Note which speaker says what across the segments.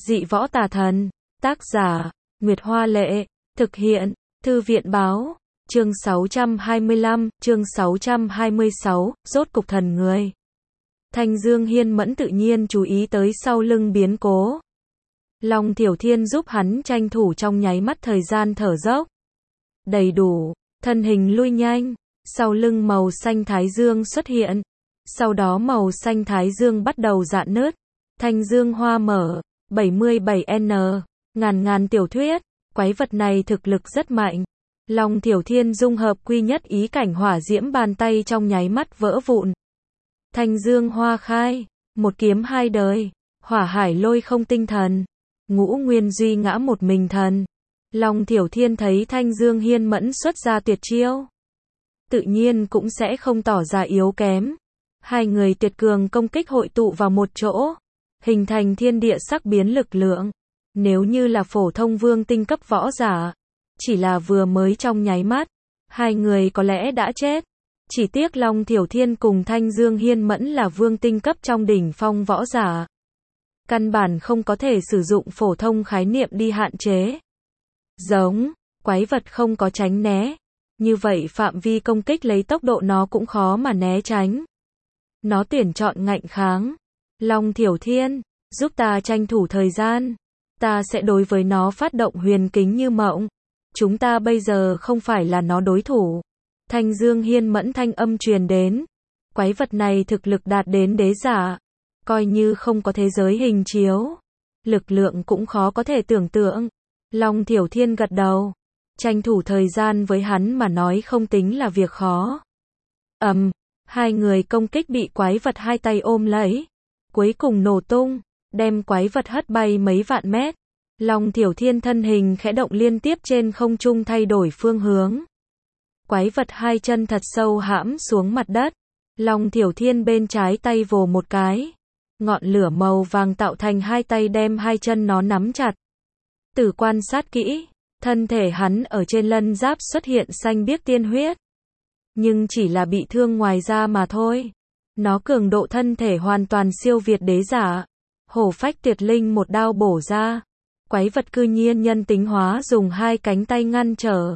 Speaker 1: Dị võ tà thần. Tác giả, Nguyệt Hoa Lệ. Thực hiện, Thư viện Báo. Chương 625, chương 626, rốt cục thần người. Thanh Dương Hiên Mẫn tự nhiên chú ý tới sau lưng biến cố. Long Thiểu Thiên giúp hắn tranh thủ trong nháy mắt thời gian thở dốc. Đầy đủ, thân hình lui nhanh, sau lưng màu xanh thái dương xuất hiện. Sau đó màu xanh thái dương bắt đầu rạn nứt. Thanh dương hoa mở, 77N, ngàn tiểu thuyết, quái vật này thực lực rất mạnh. Long Thiểu Thiên dung hợp quy nhất ý cảnh hỏa diễm bàn tay trong nháy mắt vỡ vụn. Thanh dương hoa khai, một kiếm hai đời, hỏa hải lôi không tinh thần, ngũ nguyên duy ngã một mình thần. Long Thiểu Thiên thấy Thanh Dương Hiên Mẫn xuất ra tuyệt chiêu, tự nhiên cũng sẽ không tỏ ra yếu kém. Hai người tuyệt cường công kích hội tụ vào một chỗ, hình thành thiên địa sắc biến lực lượng. Nếu như là phổ thông vương tinh cấp võ giả, chỉ là vừa mới trong nháy mắt, hai người có lẽ đã chết. Chỉ tiếc Long Thiểu Thiên cùng Thanh Dương Hiên Mẫn là vương tinh cấp trong đỉnh phong võ giả, căn bản không có thể sử dụng phổ thông khái niệm đi hạn chế. Giống, quái vật không có tránh né, như vậy phạm vi công kích lấy tốc độ nó cũng khó mà né tránh. Nó tuyển chọn ngạnh kháng. Long Thiểu Thiên, giúp ta tranh thủ thời gian, ta sẽ đối với nó phát động huyền kính như mộng. Chúng ta bây giờ không phải là nó đối thủ. Thanh Dương Hiên Mẫn thanh âm truyền đến. Quái vật này thực lực đạt đến đế giả, coi như không có thế giới hình chiếu, lực lượng cũng khó có thể tưởng tượng. Long Thiểu Thiên gật đầu, tranh thủ thời gian với hắn mà nói không tính là việc khó. Hai người công kích bị quái vật hai tay ôm lấy, cuối cùng nổ tung, đem quái vật hất bay mấy vạn mét. Long Thiểu Thiên thân hình khẽ động liên tiếp trên không trung thay đổi phương hướng. Quái vật hai chân thật sâu hãm xuống mặt đất. Long Thiểu Thiên bên trái tay vồ một cái, ngọn lửa màu vàng tạo thành hai tay đem hai chân nó nắm chặt. Từ quan sát kỹ, thân thể hắn ở trên lân giáp xuất hiện xanh biếc tiên huyết, nhưng chỉ là bị thương ngoài da mà thôi. Nó cường độ thân thể hoàn toàn siêu việt đế giả. Hổ phách tuyệt linh một đao bổ ra, quái vật cư nhiên nhân tính hóa dùng hai cánh tay ngăn trở.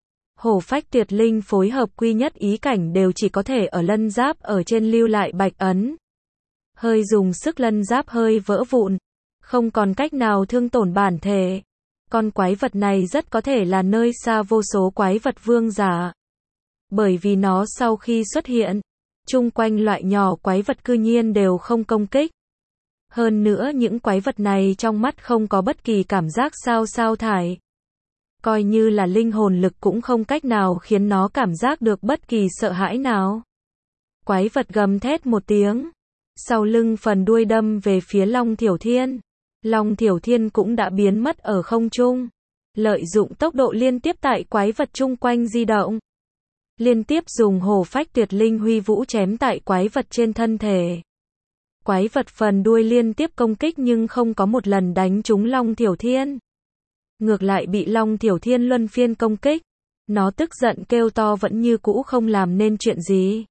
Speaker 1: Hổ phách tuyệt linh phối hợp quy nhất ý cảnh đều chỉ có thể ở lân giáp ở trên lưu lại bạch ấn. Hơi dùng sức lân giáp hơi vỡ vụn, không còn cách nào thương tổn bản thể. Con quái vật này rất có thể là nơi xa vô số quái vật vương giả. Bởi vì nó sau khi xuất hiện, chung quanh loại nhỏ quái vật cư nhiên đều không công kích. Hơn nữa những quái vật này trong mắt không có bất kỳ cảm giác sao thải. Coi như là linh hồn lực cũng không cách nào khiến nó cảm giác được bất kỳ sợ hãi nào. Quái vật gầm thét một tiếng, sau lưng phần đuôi đâm về phía Long Thiểu Thiên. Long Thiểu Thiên cũng đã biến mất ở không trung, lợi dụng tốc độ liên tiếp tại quái vật chung quanh di động, liên tiếp dùng hổ phách tuyệt linh huy vũ chém tại quái vật trên thân thể. Quái vật phần đuôi liên tiếp công kích nhưng không có một lần đánh trúng Long Thiểu Thiên. Ngược lại bị Long Thiểu Thiên luân phiên công kích. Nó tức giận kêu to vẫn như cũ không làm nên chuyện gì.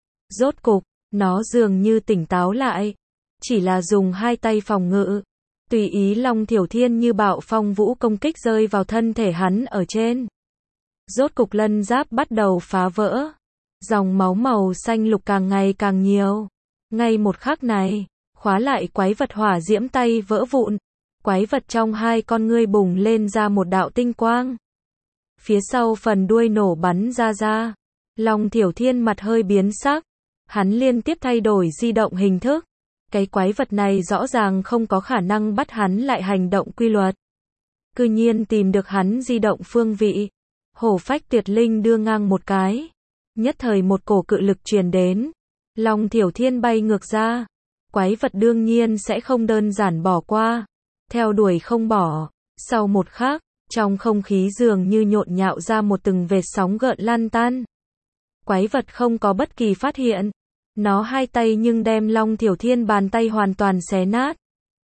Speaker 1: Rốt cục, nó dường như tỉnh táo lại. Chỉ là dùng hai tay phòng ngự. Tùy ý Long Thiểu Thiên như bạo phong vũ công kích rơi vào thân thể hắn ở trên. Rốt cục lân giáp bắt đầu phá vỡ. Dòng máu màu xanh lục càng ngày càng nhiều. Ngay một khắc này, khóa lại quái vật hỏa diễm tay vỡ vụn. Quái vật trong hai con ngươi bùng lên ra một đạo tinh quang. Phía sau phần đuôi nổ bắn ra. Long Thiểu Thiên mặt hơi biến sắc. Hắn liên tiếp thay đổi di động hình thức. Cái quái vật này rõ ràng không có khả năng bắt hắn lại hành động quy luật. Cư nhiên tìm được hắn di động phương vị. Hổ phách tuyệt linh đưa ngang một cái. Nhất thời một cổ cự lực truyền đến. Long Thiểu Thiên bay ngược ra. Quái vật đương nhiên sẽ không đơn giản bỏ qua. Theo đuổi không bỏ. Sau một khắc, trong không khí dường như nhộn nhạo ra một từng vệt sóng gợn lan tan. Quái vật không có bất kỳ phát hiện. Nó hai tay nhưng đem Long Thiểu Thiên bàn tay hoàn toàn xé nát.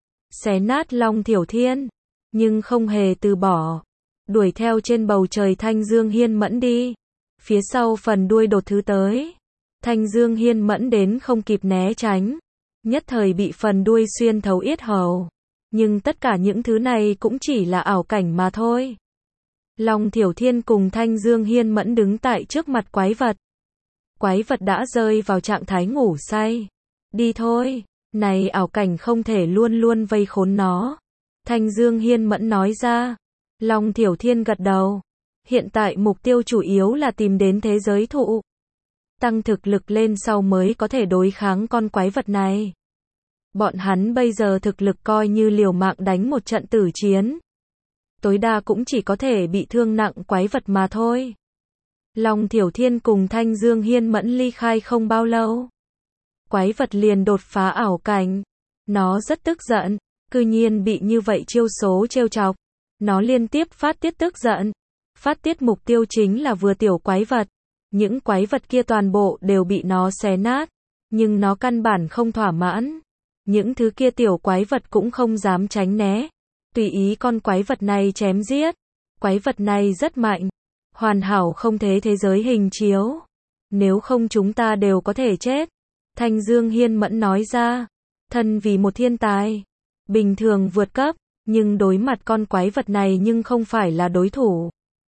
Speaker 1: Xé nát Long Thiểu Thiên, nhưng không hề từ bỏ. Đuổi theo trên bầu trời Thanh Dương Hiên Mẫn đi. Phía sau phần đuôi đột thứ tới. Thanh Dương Hiên Mẫn đến không kịp né tránh. Nhất thời bị phần đuôi xuyên thấu yết hầu. Nhưng tất cả những thứ này cũng chỉ là ảo cảnh mà thôi. Long Thiểu Thiên cùng Thanh Dương Hiên Mẫn đứng tại trước mặt quái vật. Quái vật đã rơi vào trạng thái ngủ say. Đi thôi, này ảo cảnh không thể luôn luôn vây khốn nó. Thanh Dương Hiên Mẫn nói ra. Long Thiểu Thiên gật đầu. Hiện tại mục tiêu chủ yếu là tìm đến thế giới thụ. Tăng thực lực lên sau mới có thể đối kháng con quái vật này. Bọn hắn bây giờ thực lực coi như liều mạng đánh một trận tử chiến. Tối đa cũng chỉ có thể bị thương nặng quái vật mà thôi. Long Thiểu Thiên cùng Thanh Dương Hiên Mẫn ly khai không bao lâu. Quái vật liền đột phá ảo cảnh. Nó rất tức giận, cư nhiên bị như vậy chiêu số trêu chọc. Nó liên tiếp phát tiết tức giận. Phát tiết mục tiêu chính là vừa tiểu quái vật. Những quái vật kia toàn bộ đều bị nó xé nát. Nhưng nó căn bản không thỏa mãn. Những thứ kia tiểu quái vật cũng không dám tránh né. Tùy ý con quái vật này chém giết. Quái vật này rất mạnh. Hoàn hảo không thế giới hình chiếu. Nếu không chúng ta đều có thể chết. Thanh Dương Hiên Mẫn nói ra. Thân vì một thiên tài. Bình thường vượt cấp. Nhưng đối mặt con quái vật này nhưng không phải là đối thủ.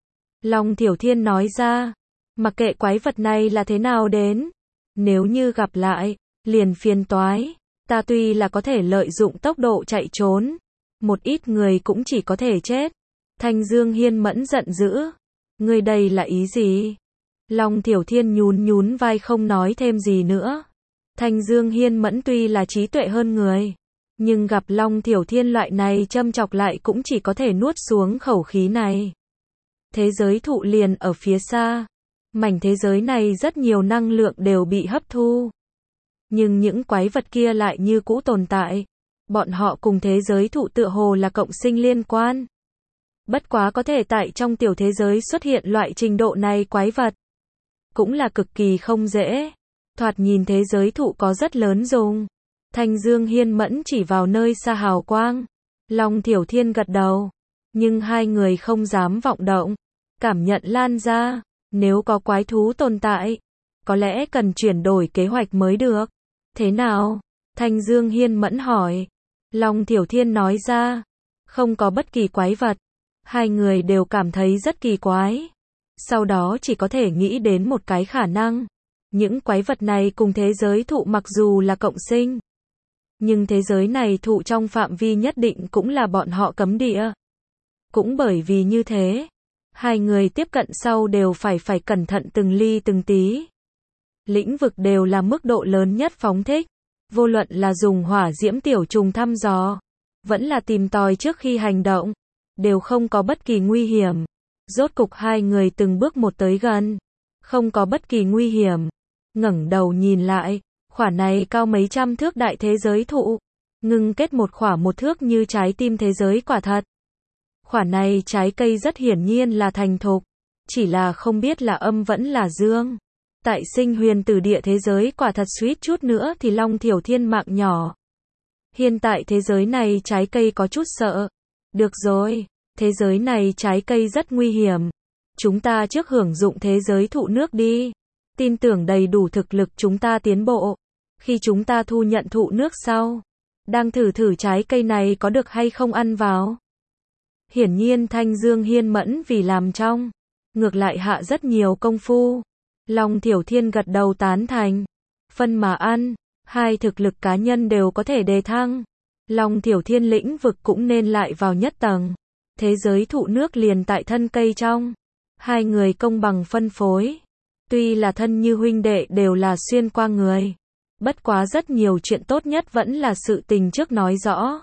Speaker 1: Long Thiểu Thiên nói ra. Mặc kệ quái vật này là thế nào đến. Nếu như gặp lại. Liền phiền toái. Ta tuy là có thể lợi dụng tốc độ chạy trốn. Một ít người cũng chỉ có thể chết. Thanh Dương Hiên Mẫn giận dữ. Ngươi đây là ý gì? Long Thiểu Thiên nhún vai không nói thêm gì nữa. Thanh Dương Hiên Mẫn tuy là trí tuệ hơn người. Nhưng gặp Long Thiểu Thiên loại này châm chọc lại cũng chỉ có thể nuốt xuống khẩu khí này. Thế giới thụ liền ở phía xa. Mảnh thế giới này rất nhiều năng lượng đều bị hấp thu. Nhưng những quái vật kia lại như cũ tồn tại. Bọn họ cùng thế giới thụ tựa hồ là cộng sinh liên quan. Bất quá có thể tại trong tiểu thế giới xuất hiện loại trình độ này quái vật. Cũng là cực kỳ không dễ. Thoạt nhìn thế giới thụ có rất lớn dùng. Thanh Dương Hiên Mẫn chỉ vào nơi xa hào quang. Long Thiểu Thiên gật đầu. Nhưng hai người không dám vọng động. Cảm nhận lan ra. Nếu có quái thú tồn tại. Có lẽ cần chuyển đổi kế hoạch mới được. Thế nào? Thanh Dương Hiên Mẫn hỏi. Long Thiểu Thiên nói ra. Không có bất kỳ quái vật. Hai người đều cảm thấy rất kỳ quái. Sau đó chỉ có thể nghĩ đến một cái khả năng. Những quái vật này cùng thế giới thụ mặc dù là cộng sinh. Nhưng thế giới này thụ trong phạm vi nhất định cũng là bọn họ cấm địa. Cũng bởi vì như thế. Hai người tiếp cận sau đều phải cẩn thận từng ly từng tí. Lĩnh vực đều là mức độ lớn nhất phóng thích. Vô luận là dùng hỏa diễm tiểu trùng thăm dò. Vẫn là tìm tòi trước khi hành động. Đều không có bất kỳ nguy hiểm. Rốt cục hai người từng bước một tới gần. Không có bất kỳ nguy hiểm. Ngẩng đầu nhìn lại. Khỏa này cao mấy trăm thước đại thế giới thụ. Ngưng kết một khỏa một thước như trái tim thế giới quả thật. Khỏa này trái cây rất hiển nhiên là thành thục. Chỉ là không biết là âm vẫn là dương. Tại Sinh Huyền Tử Địa thế giới quả thật suýt chút nữa thì Long Thiểu Thiên mạng nhỏ. Hiện tại thế giới này trái cây có chút sợ. Được rồi, thế giới này trái cây rất nguy hiểm. Chúng ta trước hưởng dụng thế giới thụ nước đi. Tin tưởng đầy đủ thực lực chúng ta tiến bộ. Khi chúng ta thu nhận thụ nước sau. Đang thử trái cây này có được hay không ăn vào. Hiển nhiên Thanh Dương Hiên Mẫn vì làm trong. Ngược lại hạ rất nhiều công phu. Long Thiểu Thiên gật đầu tán thành. Phân mà ăn. Hai thực lực cá nhân đều có thể đề thăng. Long Thiểu Thiên lĩnh vực cũng nên lại vào nhất tầng. Thế giới thụ nước liền tại thân cây trong. Hai người công bằng phân phối. Tuy là thân như huynh đệ đều là xuyên qua người. Bất quá rất nhiều chuyện tốt nhất vẫn là sự tình trước nói rõ.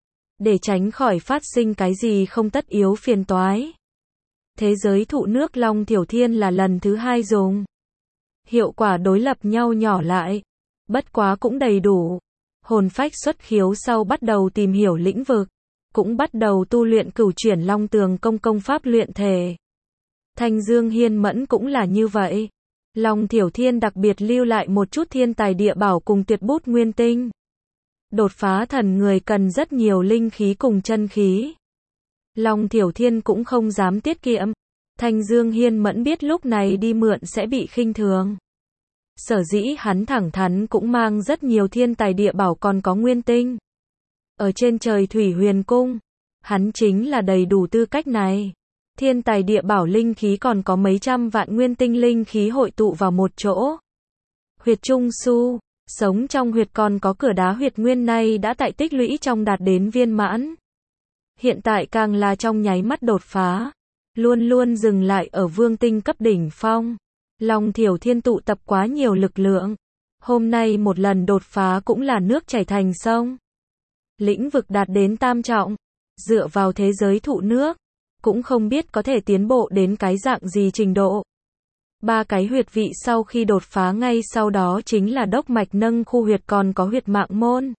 Speaker 1: Để tránh khỏi phát sinh cái gì không tất yếu phiền toái. Thế giới thụ nước Long Thiểu Thiên là lần thứ hai dùng. Hiệu quả đối lập nhau nhỏ lại. Bất quá cũng đầy đủ. Hồn phách xuất khiếu sau bắt đầu tìm hiểu lĩnh vực. Cũng bắt đầu tu luyện cửu chuyển long tường công pháp luyện thể. Thanh Dương Hiên Mẫn cũng là như vậy. Long Thiểu Thiên đặc biệt lưu lại một chút thiên tài địa bảo cùng tuyệt bút nguyên tinh. Đột phá thần người cần rất nhiều linh khí cùng chân khí. Long Thiểu Thiên cũng không dám tiết kiệm. Thanh Dương Hiên Mẫn biết lúc này đi mượn sẽ bị khinh thường. Sở dĩ hắn thẳng thắn cũng mang rất nhiều thiên tài địa bảo còn có nguyên tinh. ở trên trời Thủy Huyền Cung. Hắn chính là đầy đủ tư cách này. Thiên tài địa bảo linh khí còn có mấy trăm vạn nguyên tinh linh khí hội tụ vào một chỗ. Huyệt Trung Su, sống trong huyệt còn có cửa đá huyệt nguyên này đã tại tích lũy trong đạt đến viên mãn. Hiện tại càng là trong nháy mắt đột phá, luôn luôn dừng lại ở vương tinh cấp đỉnh phong. Long Thiểu Thiên tụ tập quá nhiều lực lượng, hôm nay một lần đột phá cũng là nước chảy thành sông. Lĩnh vực đạt đến tam trọng, dựa vào thế giới thụ nước, cũng không biết có thể tiến bộ đến cái dạng gì trình độ. 3 cái huyệt vị sau khi đột phá ngay sau đó chính là đốc mạch nâng khu huyệt còn có huyệt mạng môn.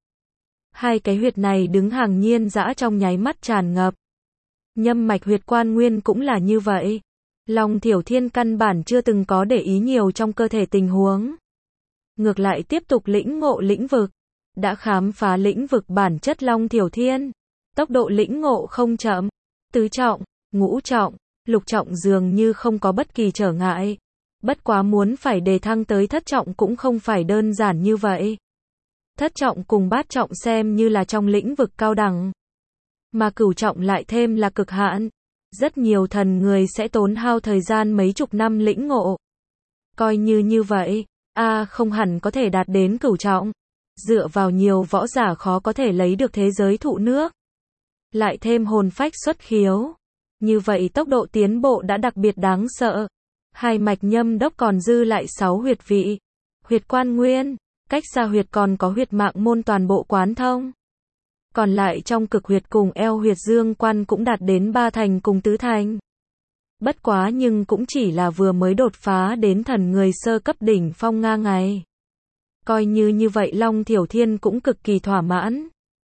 Speaker 1: 2 cái huyệt này đứng hàng nhiên dã trong nháy mắt tràn ngập. Nhâm mạch huyệt quan nguyên cũng là như vậy. Long Thiểu Thiên căn bản chưa từng có để ý nhiều trong cơ thể tình huống. Ngược lại tiếp tục lĩnh ngộ lĩnh vực. Đã khám phá lĩnh vực bản chất Long Thiểu Thiên. Tốc độ lĩnh ngộ không chậm. Tứ trọng, ngũ trọng, lục trọng dường như không có bất kỳ trở ngại. Bất quá muốn phải đề thăng tới thất trọng cũng không phải đơn giản như vậy. Thất trọng cùng bát trọng xem như là trong lĩnh vực cao đẳng. Mà cửu trọng lại thêm là cực hạn. Rất nhiều thần người sẽ tốn hao thời gian mấy chục năm lĩnh ngộ. Coi như vậy, không hẳn có thể đạt đến cửu trọng. Dựa vào nhiều võ giả khó có thể lấy được thế giới thụ nước. Lại thêm hồn phách xuất khiếu. Như vậy tốc độ tiến bộ đã đặc biệt đáng sợ. 2 mạch nhâm đốc còn dư lại 6 huyệt vị. Huyệt quan nguyên, cách xa huyệt còn có huyệt mạng môn toàn bộ quán thông. Còn lại trong cực huyệt cùng eo huyệt dương quan cũng đạt đến 3 thành cùng tứ thành. Bất quá nhưng cũng chỉ là vừa mới đột phá đến thần người sơ cấp đỉnh phong ngang ngày. Coi như vậy Long Thiểu Thiên cũng cực kỳ thỏa mãn.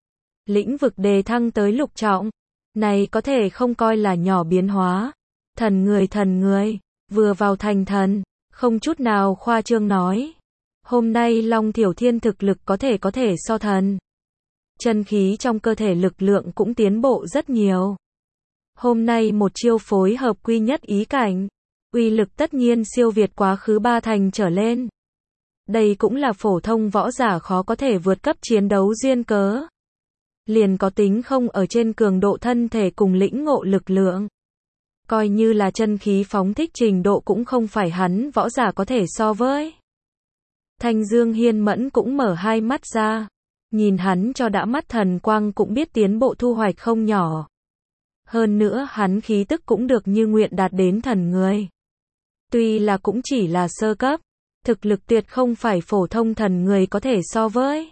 Speaker 1: Lĩnh vực đề thăng tới lục trọng. Này có thể không coi là nhỏ biến hóa. Thần người, vừa vào thành thần, không chút nào khoa trương nói. Hôm nay Long Thiểu Thiên thực lực có thể so thần. Chân khí trong cơ thể lực lượng cũng tiến bộ rất nhiều. Hôm nay một chiêu phối hợp quy nhất ý cảnh, uy lực tất nhiên siêu việt quá khứ 3 thành trở lên. Đây cũng là phổ thông võ giả khó có thể vượt cấp chiến đấu duyên cớ. Liền có tính không ở trên cường độ thân thể cùng lĩnh ngộ lực lượng. Coi như là chân khí phóng thích trình độ cũng không phải hắn võ giả có thể so với. Thanh Dương Hiên Mẫn cũng mở 2 mắt ra. Nhìn hắn cho đã mắt thần quang cũng biết tiến bộ thu hoạch không nhỏ. Hơn nữa hắn khí tức cũng được như nguyện đạt đến thần người. Tuy là cũng chỉ là sơ cấp, thực lực tuyệt không phải phổ thông thần người có thể so với.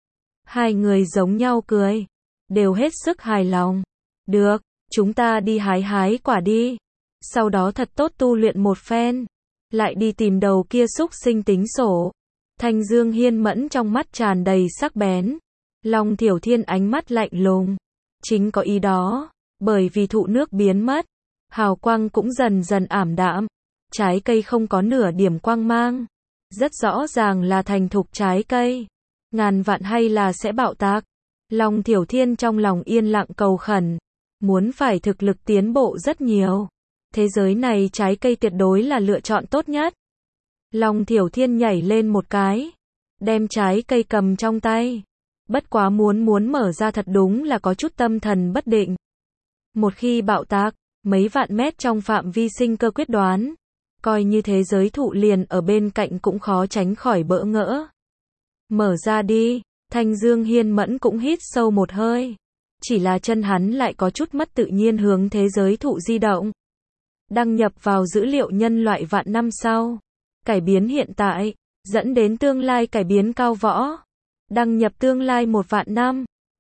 Speaker 1: 2 người giống nhau cười, đều hết sức hài lòng. Được, chúng ta đi hái quả đi. Sau đó thật tốt tu luyện một phen. Lại đi tìm đầu kia xúc sinh tính sổ. Thanh Dương Hiên Mẫn trong mắt tràn đầy sắc bén. Long Thiểu Thiên ánh mắt lạnh lùng. Chính có ý đó. Bởi vì thụ nước biến mất. Hào quang cũng dần dần ảm đạm. Trái cây không có nửa điểm quang mang. Rất rõ ràng là thành thục trái cây. Ngàn vạn hay là sẽ bạo tạc. Long Thiểu Thiên trong lòng yên lặng cầu khẩn. Muốn phải thực lực tiến bộ rất nhiều. Thế giới này trái cây tuyệt đối là lựa chọn tốt nhất. Long Thiểu Thiên nhảy lên một cái. Đem trái cây cầm trong tay. Bất quá muốn mở ra thật đúng là có chút tâm thần bất định. Một khi bạo tạc, mấy vạn mét trong phạm vi sinh cơ quyết đoán. Coi như thế giới thụ liền ở bên cạnh cũng khó tránh khỏi bỡ ngỡ. Mở ra đi, Thanh Dương Hiên Mẫn cũng hít sâu một hơi. Chỉ là chân hắn lại có chút mất tự nhiên hướng thế giới thụ di động. Đăng nhập vào dữ liệu nhân loại vạn năm sau. Cải biến hiện tại, dẫn đến tương lai cải biến cao võ. Đăng nhập tương lai 1 vạn năm.